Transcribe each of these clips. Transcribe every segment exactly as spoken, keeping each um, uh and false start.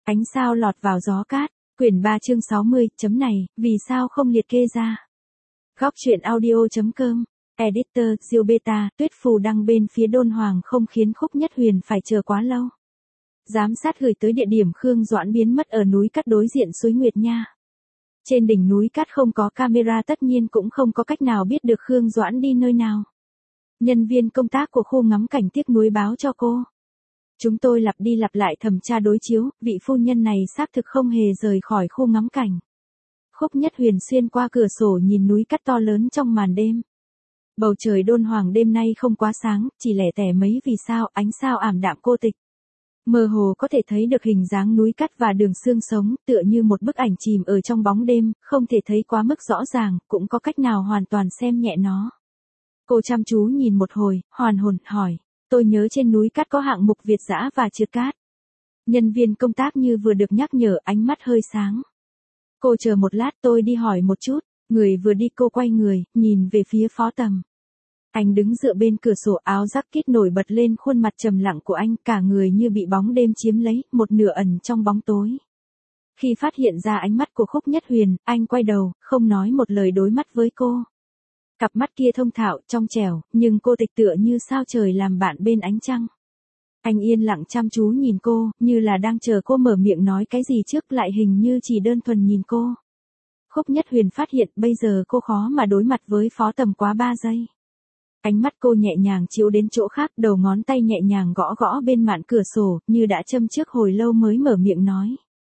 Ánh sao lọt vào gió cát, quyển ba chương sáu mươi, chấm này, vì sao không liệt kê ra. Góc truyện audio.com, Editor, Diêu Beta, Tuyết Phù đăng bên phía Đôn Hoàng không khiến Khúc Nhất Huyền phải chờ quá lâu. Giám sát gửi tới địa điểm Khương Doãn biến mất ở núi Cát đối diện suối Nguyệt Nha. Trên đỉnh núi Cát không có camera tất nhiên cũng không có cách nào biết được Khương Doãn đi nơi nào. Nhân viên công tác của khu ngắm cảnh tiếc nuối báo cho cô. Chúng tôi lặp đi lặp lại thẩm tra đối chiếu, vị phu nhân này xác thực không hề rời khỏi khu ngắm cảnh. Khúc Nhất Huyền xuyên qua cửa sổ nhìn núi Cát to lớn trong màn đêm. Bầu trời Đôn Hoàng đêm nay không quá sáng, chỉ lẻ tẻ mấy vì sao, ánh sao ảm đạm cô tịch. Mơ hồ có thể thấy được hình dáng núi Cát và đường xương sống, tựa như một bức ảnh chìm ở trong bóng đêm, không thể thấy quá mức rõ ràng, cũng có cách nào hoàn toàn xem nhẹ nó. Cô chăm chú nhìn một hồi, hoàn hồn, hỏi, tôi nhớ trên núi Cát có hạng mục Việt Dã và trượt cát. Nhân viên công tác như vừa được nhắc nhở, ánh mắt hơi sáng. Cô chờ một lát, tôi đi hỏi một chút. Người vừa đi cô quay người, nhìn về phía Phó Tầm. Anh đứng dựa bên cửa sổ, áo jacket nổi bật lên khuôn mặt trầm lặng của anh, cả người như bị bóng đêm chiếm lấy, một nửa ẩn trong bóng tối. Khi phát hiện ra ánh mắt của Khúc Nhất Huyền, anh quay đầu, không nói một lời đối mắt với cô. Cặp mắt kia thông thạo, trong trẻo, nhưng cô tịch tựa như sao trời làm bạn bên ánh trăng. Anh yên lặng chăm chú nhìn cô, như là đang chờ cô mở miệng nói cái gì trước, lại hình như chỉ đơn thuần nhìn cô. Khúc Nhất Huyền phát hiện bây giờ cô khó mà đối mặt với Phó Tầm quá ba giây. Ánh mắt cô nhẹ nhàng chiếu đến chỗ khác, đầu ngón tay nhẹ nhàng gõ gõ bên mạn cửa sổ, như đã châm trước hồi lâu mới mở miệng nói.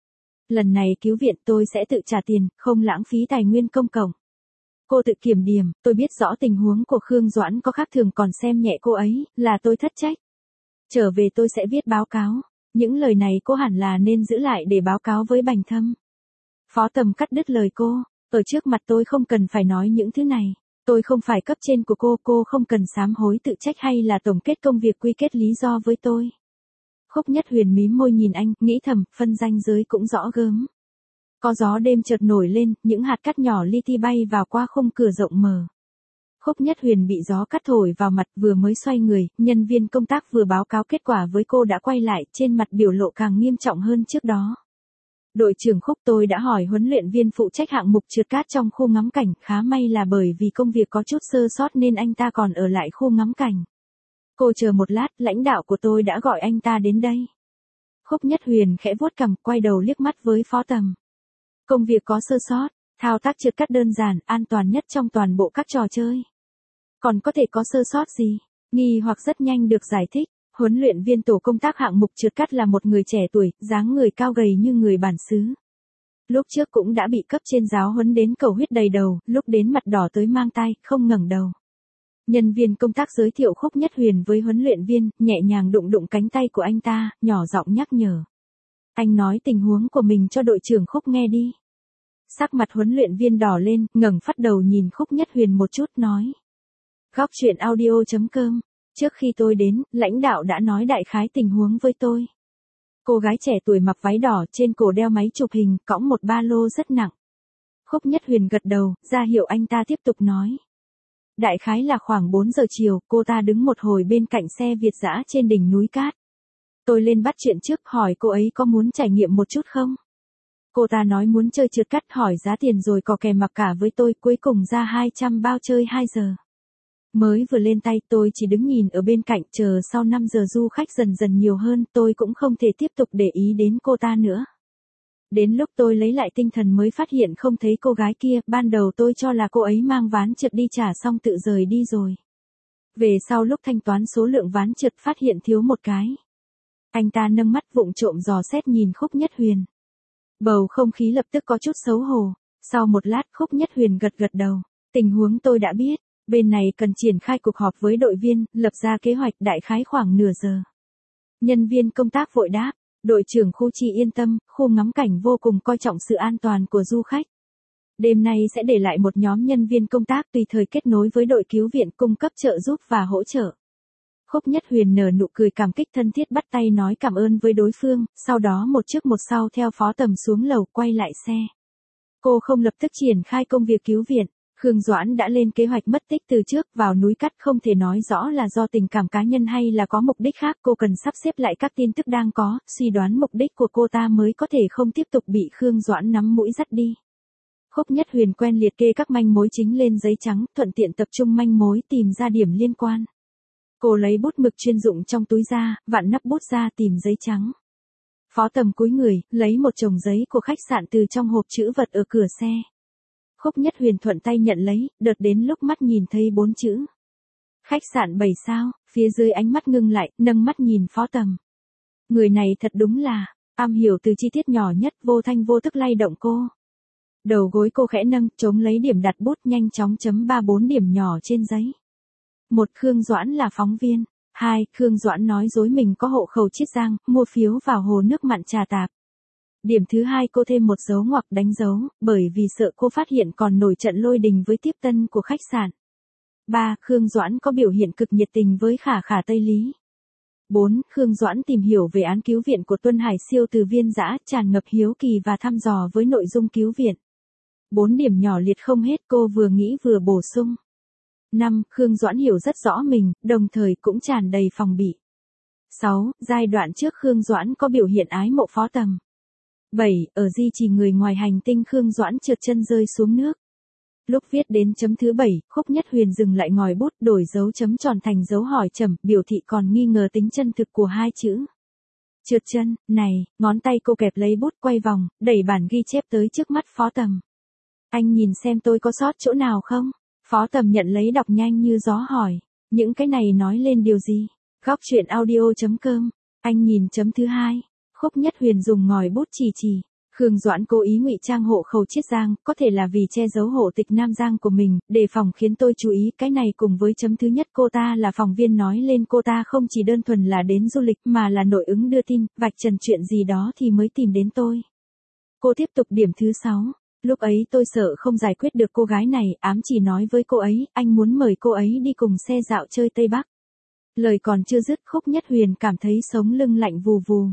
Lần này cứu viện tôi sẽ tự trả tiền, không lãng phí tài nguyên công cộng. Cô tự kiểm điểm, tôi biết rõ tình huống của Khương Doãn có khác thường còn xem nhẹ cô ấy, là tôi thất trách. Trở về tôi sẽ viết báo cáo. Những lời này cô hẳn là nên giữ lại để báo cáo với Bành Thâm. Phó Tầm cắt đứt lời cô, ở trước mặt tôi không cần phải nói những thứ này. Tôi không phải cấp trên của cô, cô không cần sám hối tự trách hay là tổng kết công việc quy kết lý do với tôi. Khúc Nhất Huyền mím môi nhìn anh, nghĩ thầm, phân ranh giới cũng rõ gớm. Có gió đêm chợt nổi lên, những hạt cát nhỏ li ti bay vào qua khung cửa rộng mở. Khúc Nhất Huyền bị gió cát thổi vào mặt, vừa mới xoay người, nhân viên công tác vừa báo cáo kết quả với cô đã quay lại, trên mặt biểu lộ càng nghiêm trọng hơn trước đó. Đội trưởng Khúc, tôi đã hỏi huấn luyện viên phụ trách hạng mục trượt cát trong khu ngắm cảnh, khá may là bởi vì công việc có chút sơ sót nên anh ta còn ở lại khu ngắm cảnh. Cô chờ một lát, lãnh đạo của tôi đã gọi anh ta đến đây. Khúc Nhất Huyền khẽ vuốt cằm, quay đầu liếc mắt với Phó Tầm. Công việc có sơ sót, thao tác trượt cát đơn giản, an toàn nhất trong toàn bộ các trò chơi. Còn có thể có sơ sót gì? Nghi hoặc rất nhanh được giải thích. Huấn luyện viên tổ công tác hạng mục trượt cát là một người trẻ tuổi, dáng người cao gầy như người bản xứ. Lúc trước cũng đã bị cấp trên giáo huấn đến cầu huyết đầy đầu, lúc đến mặt đỏ tới mang tai, không ngẩng đầu. Nhân viên công tác giới thiệu Khúc Nhất Huyền với huấn luyện viên, nhẹ nhàng đụng đụng cánh tay của anh ta, nhỏ giọng nhắc nhở. Anh nói tình huống của mình cho đội trưởng Khúc nghe đi. Sắc mặt huấn luyện viên đỏ lên, ngẩng phát đầu nhìn Khúc Nhất Huyền một chút, nói. Góc truyện audio.com. Trước khi tôi đến, lãnh đạo đã nói đại khái tình huống với tôi. Cô gái trẻ tuổi mặc váy đỏ, trên cổ đeo máy chụp hình, cõng một ba lô rất nặng. Khúc Nhất Huyền gật đầu, ra hiệu anh ta tiếp tục nói. Đại khái là khoảng bốn giờ chiều, cô ta đứng một hồi bên cạnh xe Việt Dã trên đỉnh núi Cát. Tôi lên bắt chuyện trước, hỏi cô ấy có muốn trải nghiệm một chút không? Cô ta nói muốn chơi trượt cát, hỏi giá tiền rồi có kèm mặc cả với tôi, cuối cùng ra hai trăm bao chơi hai giờ. Mới vừa lên tay tôi chỉ đứng nhìn ở bên cạnh, chờ sau năm giờ du khách dần dần nhiều hơn, tôi cũng không thể tiếp tục để ý đến cô ta nữa. Đến lúc tôi lấy lại tinh thần mới phát hiện không thấy cô gái kia, ban đầu tôi cho là cô ấy mang ván trượt đi trả xong tự rời đi rồi. Về sau lúc thanh toán số lượng ván trượt phát hiện thiếu một cái. Anh ta nâng mắt vụng trộm dò xét nhìn Khúc Nhất Huyền. Bầu không khí lập tức có chút xấu hổ. Sau một lát Khúc Nhất Huyền gật gật đầu. Tình huống tôi đã biết. Bên này cần triển khai cuộc họp với đội viên, lập ra kế hoạch đại khái khoảng nửa giờ. Nhân viên công tác vội đáp, đội trưởng khu chi yên tâm, khu ngắm cảnh vô cùng coi trọng sự an toàn của du khách. Đêm nay sẽ để lại một nhóm nhân viên công tác tùy thời kết nối với đội cứu viện cung cấp trợ giúp và hỗ trợ. Khúc Nhất Huyền nở nụ cười cảm kích thân thiết bắt tay nói cảm ơn với đối phương, sau đó một trước một sau theo Phó Tầm xuống lầu quay lại xe. Cô không lập tức triển khai công việc cứu viện. Khương Doãn đã lên kế hoạch mất tích từ trước, vào núi cắt không thể nói rõ là do tình cảm cá nhân hay là có mục đích khác, cô cần sắp xếp lại các tin tức đang có, suy đoán mục đích của cô ta mới có thể không tiếp tục bị Khương Doãn nắm mũi dắt đi. Khúc Nhất Huyền quen liệt kê các manh mối chính lên giấy trắng, thuận tiện tập trung manh mối tìm ra điểm liên quan. Cô lấy bút mực chuyên dụng trong túi ra, vặn nắp bút ra tìm giấy trắng. Phó Tầm cúi người, lấy một chồng giấy của khách sạn từ trong hộp trữ vật ở cửa xe. Khúc Nhất Huyền thuận tay nhận lấy, đợt đến lúc mắt nhìn thấy bốn chữ. Khách sạn bảy sao, phía dưới ánh mắt ngưng lại, nâng mắt nhìn Phó Tầm. Người này thật đúng là, am hiểu từ chi tiết nhỏ nhất, vô thanh vô tức lay động cô. Đầu gối cô khẽ nâng, chống lấy điểm đặt bút, nhanh chóng chấm ba bốn điểm nhỏ trên giấy. Một, Khương Doãn là phóng viên. Hai, Khương Doãn nói dối mình có hộ khẩu Chiết Giang, mua phiếu vào hồ nước mặn Trà Tạp. Điểm thứ hai, cô thêm một dấu ngoặc đánh dấu, bởi vì sợ cô phát hiện còn nổi trận lôi đình với tiếp tân của khách sạn. Ba, Khương Doãn có biểu hiện cực nhiệt tình với Khả Khả Tây Lý. Bốn, Khương Doãn tìm hiểu về án cứu viện của Tuân Hải Siêu từ Viên Dã, tràn ngập hiếu kỳ và thăm dò với nội dung cứu viện. Bốn điểm nhỏ liệt không hết, cô vừa nghĩ vừa bổ sung. Năm, Khương Doãn hiểu rất rõ mình, đồng thời cũng tràn đầy phòng bị. Sáu, giai đoạn trước Khương Doãn có biểu hiện ái mộ Phó Tầm. Bảy, ở di chỉ người ngoài hành tinh Khương Doãn trượt chân rơi xuống nước. Lúc viết đến chấm thứ bảy, Khúc Nhất Huyền dừng lại ngòi bút, đổi dấu chấm tròn thành dấu hỏi trầm, biểu thị còn nghi ngờ tính chân thực của hai chữ. Trượt chân, này, ngón tay cô kẹp lấy bút quay vòng, đẩy bản ghi chép tới trước mắt Phó Tầm. Anh nhìn xem tôi có sót chỗ nào không? Phó Tầm nhận lấy đọc nhanh như gió hỏi. Những cái này nói lên điều gì? Góc truyện audio chấm com. Anh nhìn chấm thứ hai. Khúc Nhất Huyền dùng ngòi bút chỉ chỉ. Khương Doãn cố ý ngụy trang hộ khẩu Chiết Giang, có thể là vì che giấu hộ tịch Nam Giang của mình, đề phòng khiến tôi chú ý cái này, cùng với chấm thứ nhất cô ta là phóng viên nói lên cô ta không chỉ đơn thuần là đến du lịch mà là nội ứng đưa tin, vạch trần chuyện gì đó thì mới tìm đến tôi. Cô tiếp tục điểm thứ sáu. Lúc ấy tôi sợ không giải quyết được cô gái này, ám chỉ nói với cô ấy, anh muốn mời cô ấy đi cùng xe dạo chơi Tây Bắc. Lời còn chưa dứt, Khúc Nhất Huyền cảm thấy sống lưng lạnh vù vù.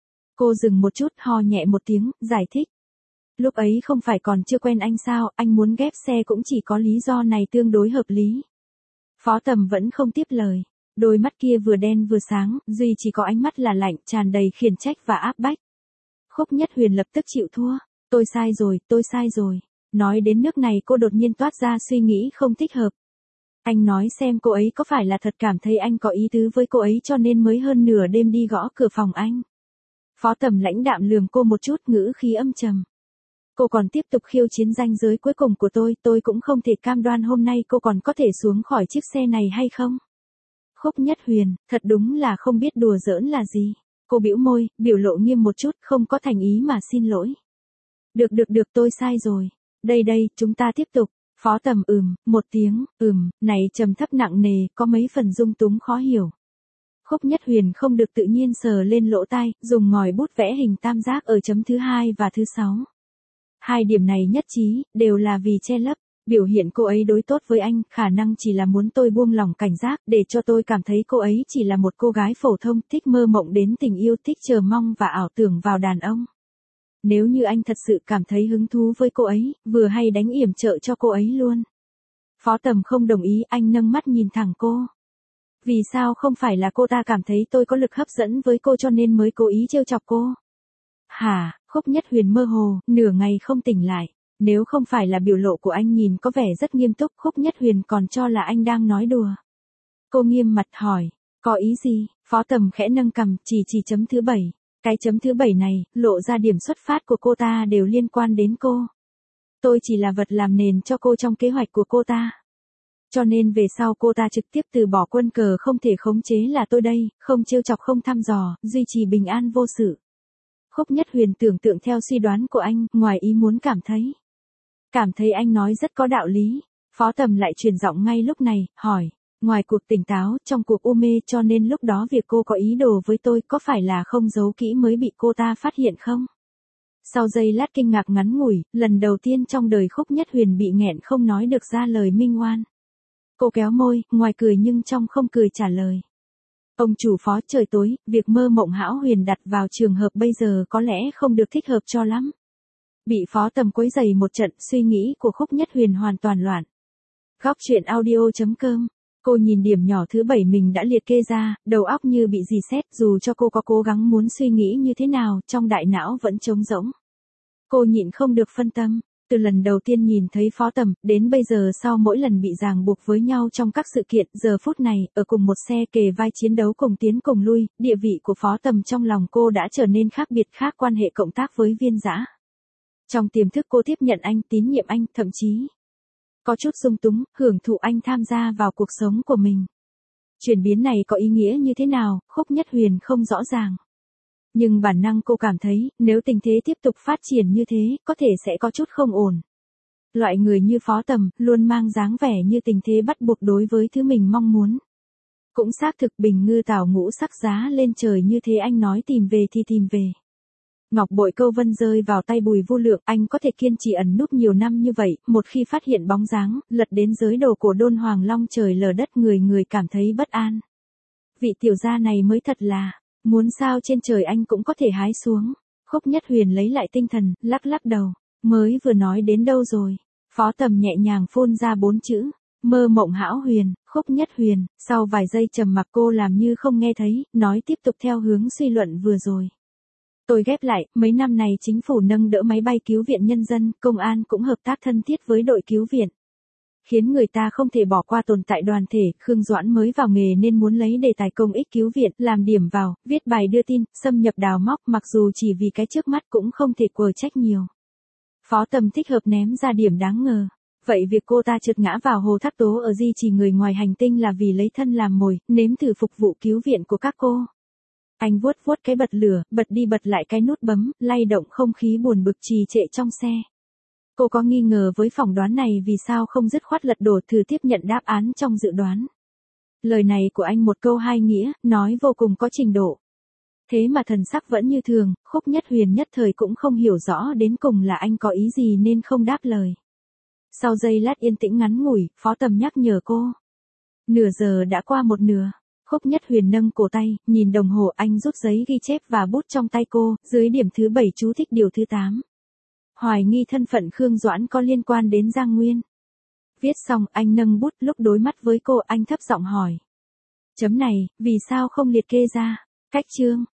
Cô dừng một chút, ho nhẹ một tiếng, giải thích. Lúc ấy không phải còn chưa quen anh sao, anh muốn ghép xe cũng chỉ có lý do này tương đối hợp lý. Phó Tầm vẫn không tiếp lời. Đôi mắt kia vừa đen vừa sáng, duy chỉ có ánh mắt là lạnh, tràn đầy khiển trách và áp bách. Khúc Nhất Huyền lập tức chịu thua. Tôi sai rồi, tôi sai rồi. Nói đến nước này cô đột nhiên toát ra suy nghĩ không thích hợp. Anh nói xem cô ấy có phải là thật cảm thấy anh có ý tứ với cô ấy cho nên mới hơn nửa đêm đi gõ cửa phòng anh. Phó Tầm lãnh đạm lườm cô một chút, ngữ khí âm trầm. Cô còn tiếp tục khiêu chiến ranh giới cuối cùng của tôi, tôi cũng không thể cam đoan hôm nay cô còn có thể xuống khỏi chiếc xe này hay không. Khúc Nhất Huyền, thật đúng là không biết đùa giỡn là gì. Cô bĩu môi, biểu lộ nghiêm một chút, không có thành ý mà xin lỗi. Được được được, tôi sai rồi. Đây đây, chúng ta tiếp tục. Phó Tầm ừm, một tiếng, ừm, này trầm thấp nặng nề, có mấy phần dung túng khó hiểu. Khúc Nhất Huyền không được tự nhiên sờ lên lỗ tai, dùng ngòi bút vẽ hình tam giác ở chấm thứ hai và thứ sáu. Hai điểm này nhất trí, đều là vì che lấp. Biểu hiện cô ấy đối tốt với anh, khả năng chỉ là muốn tôi buông lỏng cảnh giác, để cho tôi cảm thấy cô ấy chỉ là một cô gái phổ thông, thích mơ mộng đến tình yêu, thích chờ mong và ảo tưởng vào đàn ông. Nếu như anh thật sự cảm thấy hứng thú với cô ấy, vừa hay đánh yểm trợ cho cô ấy luôn. Phó Tầm không đồng ý, anh nâng mắt nhìn thẳng cô. Vì sao không phải là cô ta cảm thấy tôi có lực hấp dẫn với cô cho nên mới cố ý trêu chọc cô? Hả? Khúc Nhất Huyền mơ hồ, nửa ngày không tỉnh lại. Nếu không phải là biểu lộ của anh nhìn có vẻ rất nghiêm túc, Khúc Nhất Huyền còn cho là anh đang nói đùa. Cô nghiêm mặt hỏi, có ý gì? Phó Tầm khẽ nâng cằm, chỉ chỉ chấm thứ bảy. Cái chấm thứ bảy này, lộ ra điểm xuất phát của cô ta đều liên quan đến cô. Tôi chỉ là vật làm nền cho cô trong kế hoạch của cô ta. Cho nên về sau cô ta trực tiếp từ bỏ quân cờ không thể khống chế là tôi đây, không trêu chọc không thăm dò, duy trì bình an vô sự. Khúc Nhất Huyền tưởng tượng theo suy đoán của anh, ngoài ý muốn cảm thấy. Cảm thấy anh nói rất có đạo lý. Phó Tầm lại chuyển giọng ngay lúc này, hỏi. Ngoài cuộc tỉnh táo, trong cuộc u mê cho nên lúc đó việc cô có ý đồ với tôi có phải là không giấu kỹ mới bị cô ta phát hiện không? Sau giây lát kinh ngạc ngắn ngủi, lần đầu tiên trong đời Khúc Nhất Huyền bị nghẹn không nói được ra lời minh oan. Cô kéo môi, ngoài cười nhưng trong không cười trả lời. Ông chủ Phó, trời tối, việc mơ mộng hão huyền đặt vào trường hợp bây giờ có lẽ không được thích hợp cho lắm. Bị Phó Tầm quấy rầy một trận, suy nghĩ của Khúc Nhất Huyền hoàn toàn loạn. Góc truyện audio.com. Cô nhìn điểm nhỏ thứ bảy mình đã liệt kê ra, đầu óc như bị rì sét, dù cho cô có cố gắng muốn suy nghĩ như thế nào, trong đại não vẫn trống rỗng. Cô nhịn không được phân tâm. Từ lần đầu tiên nhìn thấy Phó Tầm, đến bây giờ sau mỗi lần bị ràng buộc với nhau trong các sự kiện, giờ phút này, ở cùng một xe kề vai chiến đấu cùng tiến cùng lui, địa vị của Phó Tầm trong lòng cô đã trở nên khác biệt, khác quan hệ cộng tác với Viên Dã. Trong tiềm thức cô tiếp nhận anh, tín nhiệm anh, thậm chí có chút dung túng, hưởng thụ anh tham gia vào cuộc sống của mình. Chuyển biến này có ý nghĩa như thế nào, Khúc Nhất Huyền không rõ ràng. Nhưng bản năng cô cảm thấy, nếu tình thế tiếp tục phát triển như thế, có thể sẽ có chút không ổn. Loại người như Phó Tầm, luôn mang dáng vẻ như tình thế bắt buộc đối với thứ mình mong muốn. Cũng xác thực bình ngư tảo ngũ sắc giá lên trời như thế, anh nói tìm về thì tìm về. Ngọc bội câu vân rơi vào tay Bùi Vu Lượng, anh có thể kiên trì ẩn núp nhiều năm như vậy, một khi phát hiện bóng dáng, lật đến giới đồ của Đôn Hoàng long trời lở đất, người người cảm thấy bất an. Vị tiểu gia này mới thật là, muốn sao trên trời anh cũng có thể hái xuống. Khúc Nhất Huyền lấy lại tinh thần, lắc lắc đầu, mới vừa nói đến đâu rồi? Phó Tầm nhẹ nhàng phun ra bốn chữ, mơ mộng hão huyền. Khúc Nhất Huyền, sau vài giây trầm mặc cô làm như không nghe thấy, nói tiếp tục theo hướng suy luận vừa rồi. Tôi ghép lại, mấy năm này chính phủ nâng đỡ máy bay cứu viện nhân dân, công an cũng hợp tác thân thiết với đội cứu viện. Khiến người ta không thể bỏ qua tồn tại đoàn thể, Khương Doãn mới vào nghề nên muốn lấy đề tài công ích cứu viện, làm điểm vào, viết bài đưa tin, xâm nhập đào móc, mặc dù chỉ vì cái trước mắt cũng không thể quờ trách nhiều. Phó Tầm thích hợp ném ra điểm đáng ngờ. Vậy việc cô ta trượt ngã vào hồ thác tố ở di chỉ người ngoài hành tinh là vì lấy thân làm mồi, nếm thử phục vụ cứu viện của các cô. Anh vuốt vuốt cái bật lửa, bật đi bật lại cái nút bấm, lay động không khí buồn bực trì trệ trong xe. Cô có nghi ngờ với phỏng đoán này, vì sao không dứt khoát lật đổ thử tiếp nhận đáp án trong dự đoán. Lời này của anh một câu hai nghĩa, nói vô cùng có trình độ. Thế mà thần sắc vẫn như thường, Khúc Nhất Huyền nhất thời cũng không hiểu rõ đến cùng là anh có ý gì nên không đáp lời. Sau giây lát yên tĩnh ngắn ngủi, Phó Tầm nhắc nhở cô. Nửa giờ đã qua một nửa. Khúc Nhất Huyền nâng cổ tay, nhìn đồng hồ, anh rút giấy ghi chép và bút trong tay cô, dưới điểm thứ bảy chú thích điều thứ tám. Hoài nghi thân phận Khương Doãn có liên quan đến Giang Nguyên. Viết xong, anh nâng bút, lúc đối mắt với cô, anh thấp giọng hỏi. Chấm này, vì sao không liệt kê ra? Cách chương.